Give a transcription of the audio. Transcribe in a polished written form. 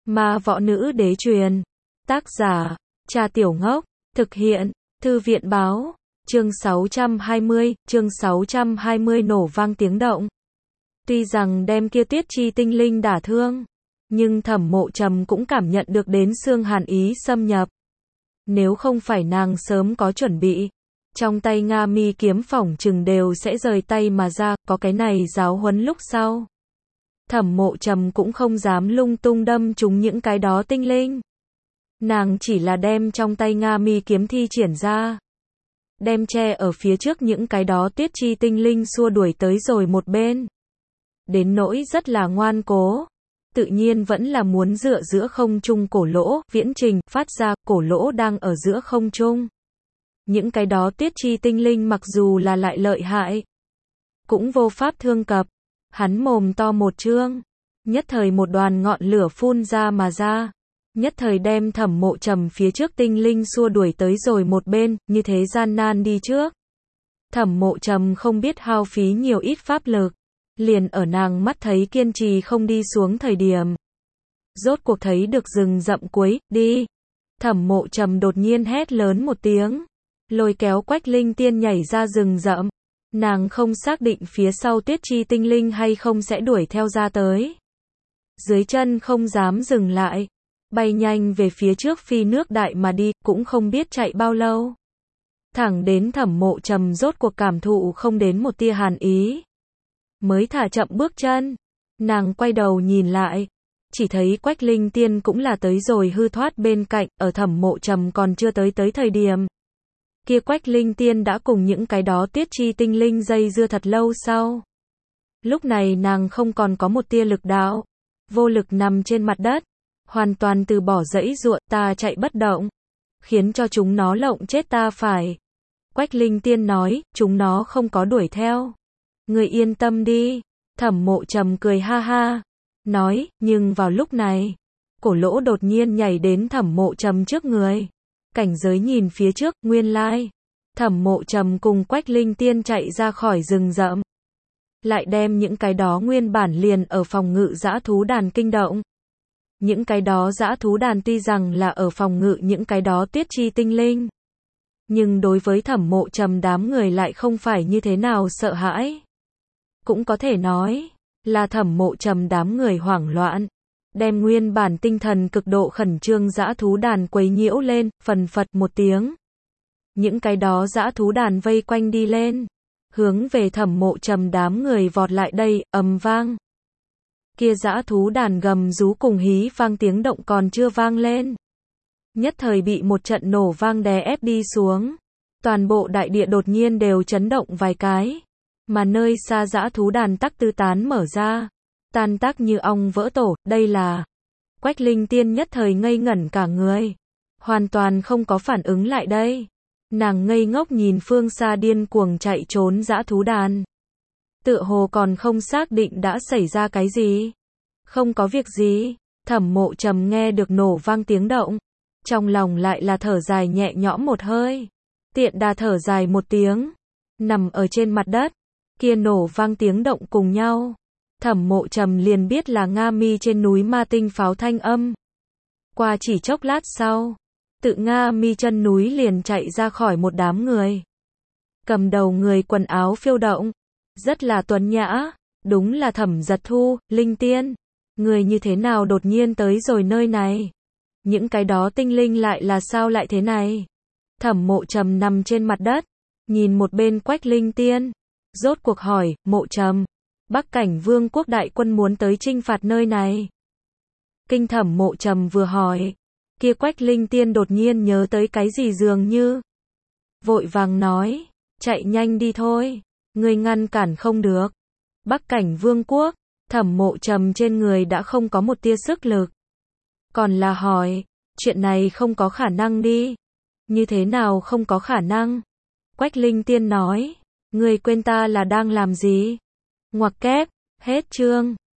Ma võ nữ đế truyền. Tác giả, Trà Tiểu Ngốc. Thực hiện, Thư viện báo. Chương 620 nổ vang tiếng động. Tuy rằng đem kia Tuyết Chi tinh linh đả thương, nhưng Thẩm Mộ Trầm cũng cảm nhận được đến xương hàn ý xâm nhập. Nếu không phải nàng sớm có chuẩn bị, trong tay Nga Mi kiếm phỏng chừng đều sẽ rời tay mà ra, có cái này giáo huấn lúc sau. Thẩm Mộ Trầm cũng không dám lung tung đâm trúng những cái đó tinh linh. Nàng chỉ là đem trong tay Nga Mi kiếm thi triển ra, đem che ở phía trước những cái đó Tuyết Chi tinh linh xua đuổi tới rồi một bên. Đến nỗi rất là ngoan cố, tự nhiên vẫn là muốn dựa giữa không trung cổ lỗ, viễn trình, phát ra, cổ lỗ đang ở giữa không trung. Những cái đó Tuyết Chi tinh linh mặc dù là lại lợi hại, cũng vô pháp thương cập. Hắn mồm to một trương, nhất thời một đoàn ngọn lửa phun ra mà ra, nhất thời đem Thẩm Mộ Trầm phía trước tinh linh xua đuổi tới rồi một bên, như thế gian nan đi trước. Thẩm Mộ Trầm không biết hao phí nhiều ít pháp lực, liền ở nàng mắt thấy kiên trì không đi xuống thời điểm. Rốt cuộc thấy được rừng rậm cuối, đi. Thẩm Mộ Trầm đột nhiên hét lớn một tiếng, lôi kéo Quách Linh Tiên nhảy ra rừng rậm. Nàng không xác định phía sau Tuyết Chi tinh linh hay không sẽ đuổi theo ra tới. Dưới chân không dám dừng lại, bay nhanh về phía trước phi nước đại mà đi, cũng không biết chạy bao lâu. Thẳng đến Thẩm Mộ Trầm rốt cuộc cảm thụ không đến một tia hàn ý, mới thả chậm bước chân. Nàng quay đầu nhìn lại, chỉ thấy Quách Linh Tiên cũng là tới rồi hư thoát bên cạnh, ở Thẩm Mộ Trầm còn chưa tới thời điểm. Kia Quách Linh Tiên đã cùng những cái đó Tuyết Chi tinh linh dây dưa thật lâu sau. Lúc này nàng không còn có một tia lực đạo, vô lực nằm trên mặt đất, hoàn toàn từ bỏ dãy dụa, ta chạy bất động, khiến cho chúng nó lộng chết ta phải. Quách Linh Tiên nói, chúng nó không có đuổi theo. Ngươi yên tâm đi. Thẩm Mộ Trầm cười ha ha, nói, nhưng vào lúc này, cổ lỗ đột nhiên nhảy đến Thẩm Mộ Trầm trước người. Cảnh giới nhìn phía trước, nguyên lai, Thẩm Mộ Trầm cùng Quách Linh Tiên chạy ra khỏi rừng rậm, lại đem những cái đó nguyên bản liền ở phòng ngự dã thú đàn kinh động. Những cái đó dã thú đàn tuy rằng là ở phòng ngự những cái đó Tuyết Chi tinh linh, nhưng đối với Thẩm Mộ Trầm đám người lại không phải như thế nào sợ hãi. Cũng có thể nói, là Thẩm Mộ Trầm đám người hoảng loạn, đem nguyên bản tinh thần cực độ khẩn trương dã thú đàn quấy nhiễu lên, phần phật một tiếng. Những cái đó dã thú đàn vây quanh đi lên, hướng về Thẩm Mộ Trầm đám người vọt lại đây, ầm vang. Kia dã thú đàn gầm rú cùng hí vang tiếng động còn chưa vang lên, nhất thời bị một trận nổ vang đè ép đi xuống. Toàn bộ đại địa đột nhiên đều chấn động vài cái, mà nơi xa dã thú đàn tắc tứ tán mở ra, tan tác như ong vỡ tổ. Đây là... Quách Linh Tiên nhất thời ngây ngẩn cả người, hoàn toàn không có phản ứng lại đây. Nàng ngây ngốc nhìn phương xa điên cuồng chạy trốn dã thú đàn, tựa hồ còn không xác định đã xảy ra cái gì. Không có việc gì. Thẩm Mộ Trầm nghe được nổ vang tiếng động, trong lòng lại là thở dài nhẹ nhõm một hơi, tiện đà thở dài một tiếng, nằm ở trên mặt đất. Kia nổ vang tiếng động cùng nhau, Thẩm Mộ Trầm liền biết là Nga Mi trên núi ma tinh pháo thanh âm. Qua chỉ chốc lát sau, tự Nga Mi chân núi liền chạy ra khỏi một đám người. Cầm đầu người quần áo phiêu động, rất là tuấn nhã, đúng là Thẩm Giật Thu. Linh Tiên, người như thế nào đột nhiên tới rồi nơi này? Những cái đó tinh linh lại là sao lại thế này? Thẩm Mộ Trầm nằm trên mặt đất, nhìn một bên Quách Linh Tiên, rốt cuộc hỏi, Mộ Trầm, Bắc Cảnh Vương quốc đại quân muốn tới chinh phạt nơi này. Kinh Thẩm Mộ Trầm vừa hỏi, kia Quách Linh Tiên đột nhiên nhớ tới cái gì dường như, vội vàng nói, chạy nhanh đi thôi, ngươi ngăn cản không được. Bắc Cảnh Vương quốc, Thẩm Mộ Trầm trên người đã không có một tia sức lực, còn là hỏi, chuyện này không có khả năng đi. Như thế nào không có khả năng? Quách Linh Tiên nói, ngươi quên ta là đang làm gì? Ngoặc kép, hết chương.